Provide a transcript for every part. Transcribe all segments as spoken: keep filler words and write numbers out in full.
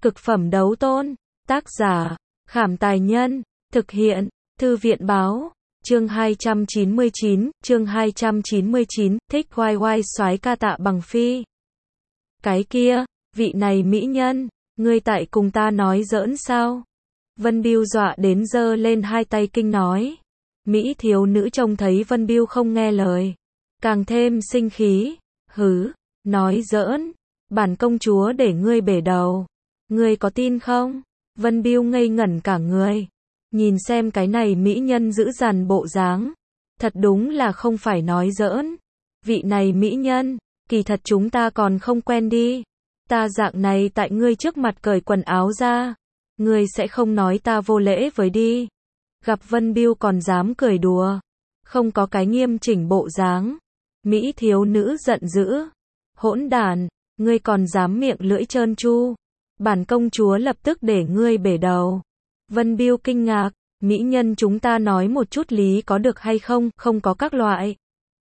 Cực phẩm đấu tôn. Tác giả, Khảm Tài Nhân. Thực hiện, Thư viện Báo. Chương hai trăm chín mươi chín, chương hai trăm chín mươi chín, thích oai oai soái ca Tạ Bằng Phi. Cái kia, vị này mỹ nhân, ngươi tại cùng ta nói giỡn sao? Vân Bưu dọa đến giơ lên hai tay kinh nói. Mỹ thiếu nữ trông thấy Vân Bưu không nghe lời, càng thêm sinh khí. Hứ, nói giỡn, bản công chúa để ngươi bể đầu. Ngươi có tin không? Vân Bưu ngây ngẩn cả người. Nhìn xem cái này mỹ nhân dữ dằn bộ dáng, thật đúng là không phải nói giỡn. Vị này mỹ nhân, kỳ thật chúng ta còn không quen đi. Ta dạng này tại ngươi trước mặt cởi quần áo ra, ngươi sẽ không nói ta vô lễ với đi. Gặp Vân Bưu còn dám cười đùa, không có cái nghiêm chỉnh bộ dáng. Mỹ thiếu nữ giận dữ. Hỗn đản, ngươi còn dám miệng lưỡi trơn tru. Bản công chúa lập tức để ngươi bể đầu. Vân Bưu kinh ngạc, mỹ nhân chúng ta nói một chút lý có được hay không, không có các loại.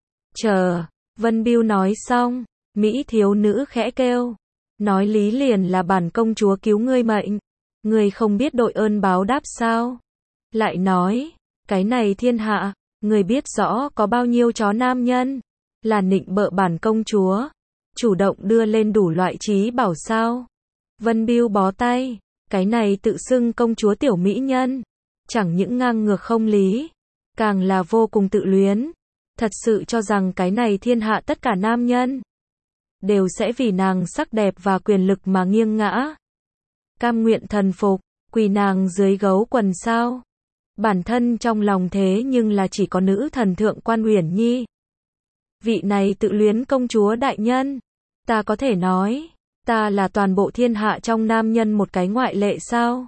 Chờ, Vân Bưu nói xong, mỹ thiếu nữ khẽ kêu. Nói lý liền là bản công chúa cứu ngươi mệnh. Ngươi không biết đội ơn báo đáp sao? Lại nói, cái này thiên hạ, ngươi biết rõ có bao nhiêu chó nam nhân là nịnh bợ bản công chúa, chủ động đưa lên đủ loại trí bảo sao? Vân Bưu bó tay, cái này tự xưng công chúa tiểu mỹ nhân, chẳng những ngang ngược không lý, càng là vô cùng tự luyến, thật sự cho rằng cái này thiên hạ tất cả nam nhân đều sẽ vì nàng sắc đẹp và quyền lực mà nghiêng ngã, cam nguyện thần phục, quỳ nàng dưới gấu quần sao? Bản thân trong lòng thế nhưng là chỉ có nữ thần thượng quan Uyển Nhi. Vị này tự luyến công chúa đại nhân, ta có thể nói, ta là toàn bộ thiên hạ trong nam nhân một cái ngoại lệ sao?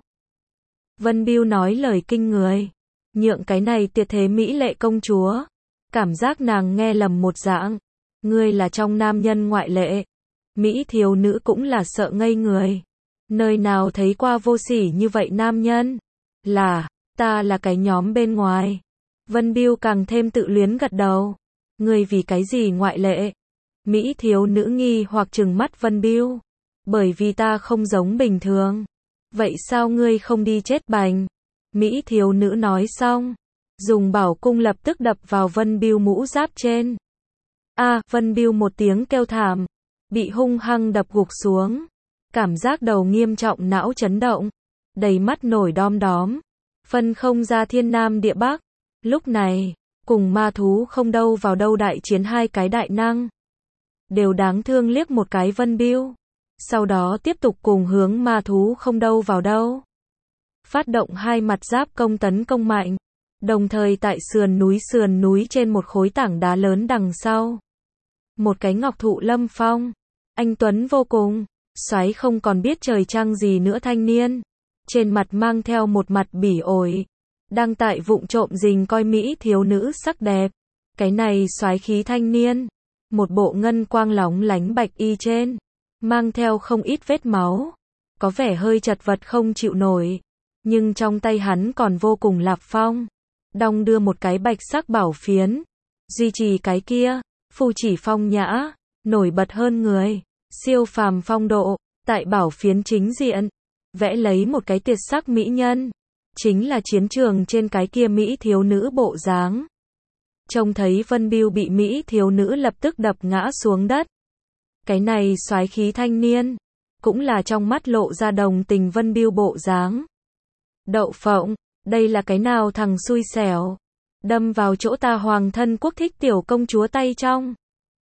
Vân Bưu nói lời kinh người, nhượng cái này tuyệt thế mỹ lệ công chúa, cảm giác nàng nghe lầm một dạng. Ngươi là trong nam nhân ngoại lệ. Mỹ thiếu nữ cũng là sợ ngây người. Nơi nào thấy qua vô sỉ như vậy nam nhân? Là, ta là cái nhóm bên ngoài. Vân Bưu càng thêm tự luyến gật đầu. Ngươi vì cái gì ngoại lệ? Mỹ thiếu nữ nghi hoặc trừng mắt Vân Bưu. Bởi vì ta không giống bình thường. Vậy sao ngươi không đi chết bành? Mỹ thiếu nữ nói xong, dùng bảo cung lập tức đập vào Vân Bưu mũ giáp trên. A, à, Vân Bưu một tiếng kêu thảm, bị hung hăng đập gục xuống. Cảm giác đầu nghiêm trọng não chấn động, đầy mắt nổi đom đóm, phân không ra thiên nam địa bắc. Lúc này, cùng ma thú không đâu vào đâu đại chiến hai cái đại năng, đều đáng thương liếc một cái Vân Bưu. Sau đó tiếp tục cùng hướng ma thú không đâu vào đâu, phát động hai mặt giáp công tấn công mạnh, đồng thời tại sườn núi sườn núi trên một khối tảng đá lớn đằng sau. Một cái ngọc thụ lâm phong, anh tuấn vô cùng, soái không còn biết trời trăng gì nữa thanh niên, trên mặt mang theo một mặt bỉ ổi, đang tại vụng trộm rình coi mỹ thiếu nữ sắc đẹp. Cái này soái khí thanh niên, một bộ ngân quang lóng lánh bạch y trên, mang theo không ít vết máu, có vẻ hơi chật vật không chịu nổi, nhưng trong tay hắn còn vô cùng lạp phong, đong đưa một cái bạch sắc bảo phiến, duy trì cái kia phù chỉ phong nhã, nổi bật hơn người, siêu phàm phong độ. Tại bảo phiến chính diện, vẽ lấy một cái tuyệt sắc mỹ nhân, chính là chiến trường trên cái kia mỹ thiếu nữ bộ dáng. Trông thấy Vân Bưu bị mỹ thiếu nữ lập tức đập ngã xuống đất. Cái này soái khí thanh niên, cũng là trong mắt lộ ra đồng tình Vân Bưu bộ dáng. Đậu phộng, đây là cái nào thằng xui xẻo, đâm vào chỗ ta hoàng thân quốc thích tiểu công chúa tay trong.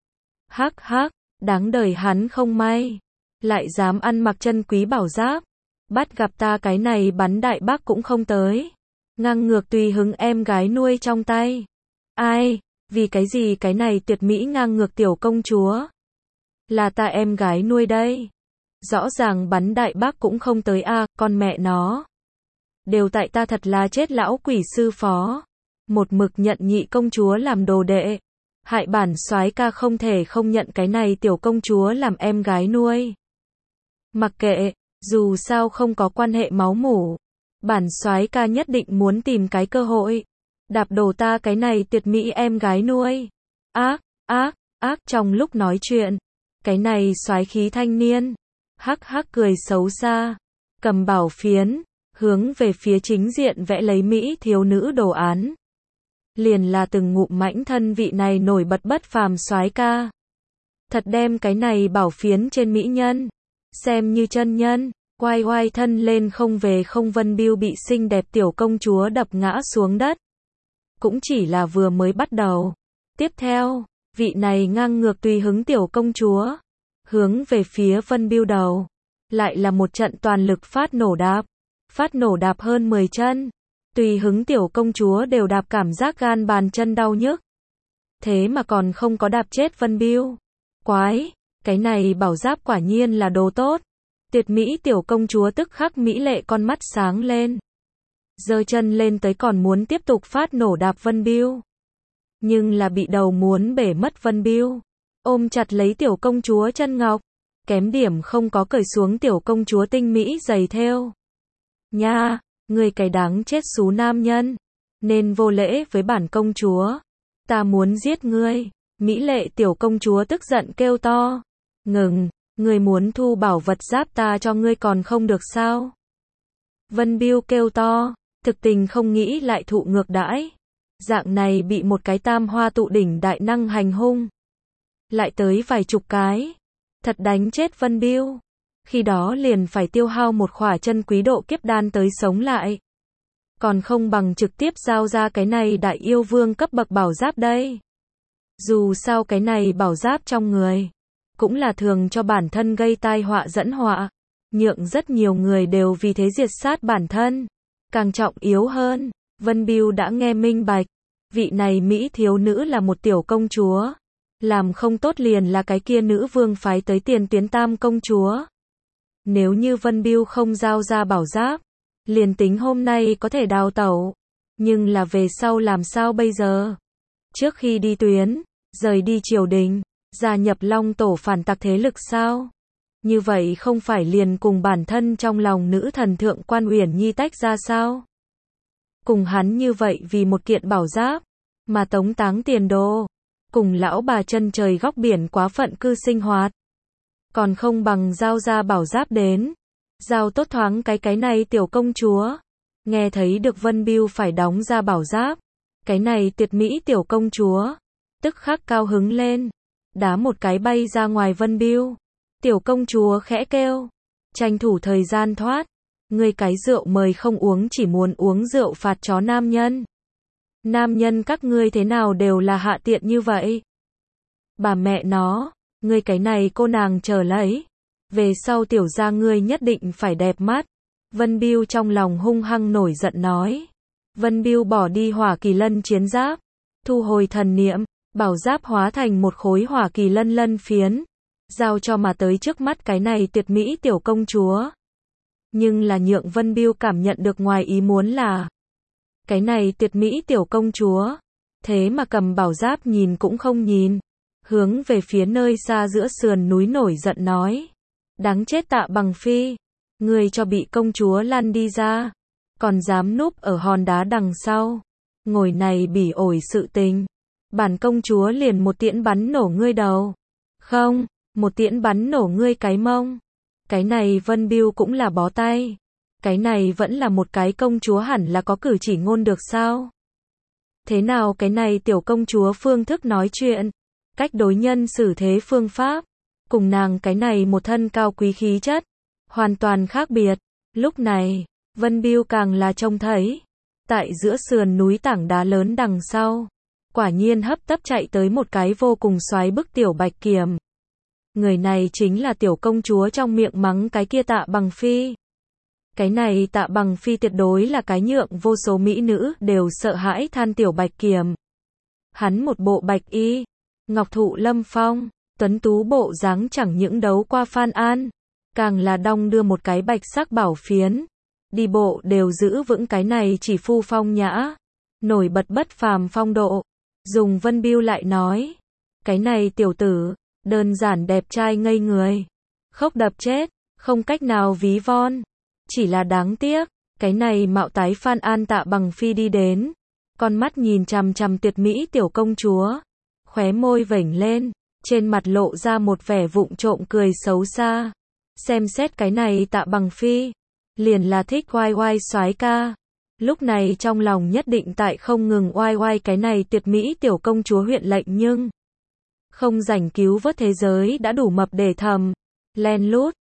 Hắc hắc, đáng đời hắn không may, lại dám ăn mặc chân quý bảo giáp, bắt gặp ta cái này bắn đại bác cũng không tới, ngang ngược tùy hứng em gái nuôi trong tay. Ai, vì cái gì cái này tuyệt mỹ ngang ngược tiểu công chúa là ta em gái nuôi đây? Rõ ràng bắn đại bác cũng không tới a, à, con mẹ nó. Đều tại ta thật là chết lão quỷ sư phó, một mực nhận nhị công chúa làm đồ đệ, hại bản soái ca không thể không nhận cái này tiểu công chúa làm em gái nuôi. Mặc kệ, dù sao không có quan hệ máu mủ, bản soái ca nhất định muốn tìm cái cơ hội đạp đổ ta cái này tuyệt mỹ em gái nuôi. Ác, ác, ác. Trong lúc nói chuyện, cái này soái khí thanh niên hắc hắc cười xấu xa, cầm bảo phiến, hướng về phía chính diện vẽ lấy mỹ thiếu nữ đồ án. Liền là từng ngụm mãnh thân vị này nổi bật bất phàm soái ca. Thật đem cái này bảo phiến trên mỹ nhân, xem như chân nhân, oai oai thân lên không về không. Vân Biêu bị xinh đẹp tiểu công chúa đập ngã xuống đất. Cũng chỉ là vừa mới bắt đầu. Tiếp theo, vị này ngang ngược tùy hứng tiểu công chúa, hướng về phía Vân Biêu đầu, lại là một trận toàn lực phát nổ đạp, phát nổ đạp hơn mười chân. Tùy hứng tiểu công chúa đều đạp cảm giác gan bàn chân đau nhức. Thế mà còn không có đạp chết Vân Biêu. Quái, cái này bảo giáp quả nhiên là đồ tốt. Tuyệt mỹ tiểu công chúa tức khắc mỹ lệ con mắt sáng lên. Giơ chân lên tới còn muốn tiếp tục phát nổ đạp Vân Biêu. Nhưng là bị đầu muốn bể mất Vân Biêu. Ôm chặt lấy tiểu công chúa chân ngọc. Kém điểm không có cởi xuống tiểu công chúa tinh mỹ giày thêu. Nha, người cái đáng chết xú nam nhân. Nên vô lễ với bản công chúa. Ta muốn giết ngươi. Mỹ lệ tiểu công chúa tức giận kêu to. Ngừng, ngươi muốn thu bảo vật giáp ta cho ngươi còn không được sao? Vân Biêu kêu to, thực tình không nghĩ lại thụ ngược đãi. Dạng này bị một cái tam hoa tụ đỉnh đại năng hành hung. Lại tới vài chục cái. Thật đánh chết Vân Biêu. Khi đó liền phải tiêu hao một khỏa chân quý độ kiếp đan tới sống lại. Còn không bằng trực tiếp giao ra cái này đại yêu vương cấp bậc bảo giáp đây. Dù sao cái này bảo giáp trong người, cũng là thường cho bản thân gây tai họa dẫn họa. Nhượng rất nhiều người đều vì thế diệt sát bản thân. Càng trọng yếu hơn, Vân Biêu đã nghe minh bạch. Vị này mỹ thiếu nữ là một tiểu công chúa. Làm không tốt liền là cái kia nữ vương phái tới Tiền Tuyến Tam công chúa. Nếu như Vân Biêu không giao ra bảo giáp, liền tính hôm nay có thể đào tẩu. Nhưng là về sau làm sao bây giờ? Trước khi đi tuyến, rời đi triều đình, gia nhập Long Tổ phản tặc thế lực sao? Như vậy không phải liền cùng bản thân trong lòng nữ thần thượng quan Uyển Nhi tách ra sao? Cùng hắn như vậy vì một kiện bảo giáp, mà tống táng tiền đồ, cùng lão bà chân trời góc biển quá phận cư sinh hoạt. Còn không bằng giao ra bảo giáp đến, giao tốt thoáng cái cái này tiểu công chúa. Nghe thấy được Vân Biêu phải đóng ra bảo giáp, cái này tuyệt mỹ tiểu công chúa, tức khắc cao hứng lên, đá một cái bay ra ngoài Vân Biêu. Tiểu công chúa khẽ kêu, tranh thủ thời gian thoát, ngươi cái rượu mời không uống chỉ muốn uống rượu phạt chó nam nhân. Nam nhân các ngươi thế nào đều là hạ tiện như vậy? Bà mẹ nó, ngươi cái này cô nàng chờ lấy, về sau tiểu gia ngươi nhất định phải đẹp mắt. Vân Biêu trong lòng hung hăng nổi giận nói. Vân Biêu bỏ đi hỏa kỳ lân chiến giáp, thu hồi thần niệm, bảo giáp hóa thành một khối hỏa kỳ lân lân phiến, giao cho mà tới trước mắt cái này tuyệt mỹ tiểu công chúa. Nhưng là nhượng Vân Biêu cảm nhận được ngoài ý muốn là, cái này tuyệt mỹ tiểu công chúa, thế mà cầm bảo giáp nhìn cũng không nhìn, hướng về phía nơi xa giữa sườn núi nổi giận nói. Đáng chết Tạ Bằng Phi, ngươi cho bị công chúa lăn đi ra, còn dám núp ở hòn đá đằng sau, ngồi này bỉ ổi sự tình. Bản công chúa liền một tiễn bắn nổ ngươi đầu. Không, một tiễn bắn nổ ngươi cái mông. Cái này Vân Biêu cũng là bó tay. Cái này vẫn là một cái công chúa hẳn là có cử chỉ ngôn được sao? Thế nào cái này tiểu công chúa phương thức nói chuyện, cách đối nhân xử thế phương pháp, cùng nàng cái này một thân cao quý khí chất, hoàn toàn khác biệt. Lúc này, Vân Biêu càng là trông thấy, tại giữa sườn núi tảng đá lớn đằng sau, quả nhiên hấp tấp chạy tới một cái vô cùng xoái bức tiểu bạch kiểm. Người này chính là tiểu công chúa trong miệng mắng cái kia Tạ Bằng Phi. Cái này Tạ Bằng Phi tuyệt đối là cái nhượng vô số mỹ nữ đều sợ hãi than tiểu bạch kiểm. Hắn một bộ bạch y, ngọc thụ lâm phong, tuấn tú bộ dáng chẳng những đấu qua Phan An, càng là đong đưa một cái bạch sắc bảo phiến, đi bộ đều giữ vững cái này chỉ phu phong nhã, nổi bật bất phàm phong độ. Dùng Vân Biêu lại nói, cái này tiểu tử, đơn giản đẹp trai ngây người, khóc đập chết, không cách nào ví von. Chỉ là đáng tiếc, cái này mạo tái Phan An Tạ Bằng Phi đi đến, con mắt nhìn chằm chằm tuyệt mỹ tiểu công chúa, khóe môi vểnh lên, trên mặt lộ ra một vẻ vụng trộm cười xấu xa. Xem xét cái này Tạ Bằng Phi, liền là thích oai oai soái ca. Lúc này trong lòng nhất định tại không ngừng oai oai cái này tuyệt mỹ tiểu công chúa huyện lệnh nhưng không rảnh cứu vớt thế giới đã đủ mập để thầm len lút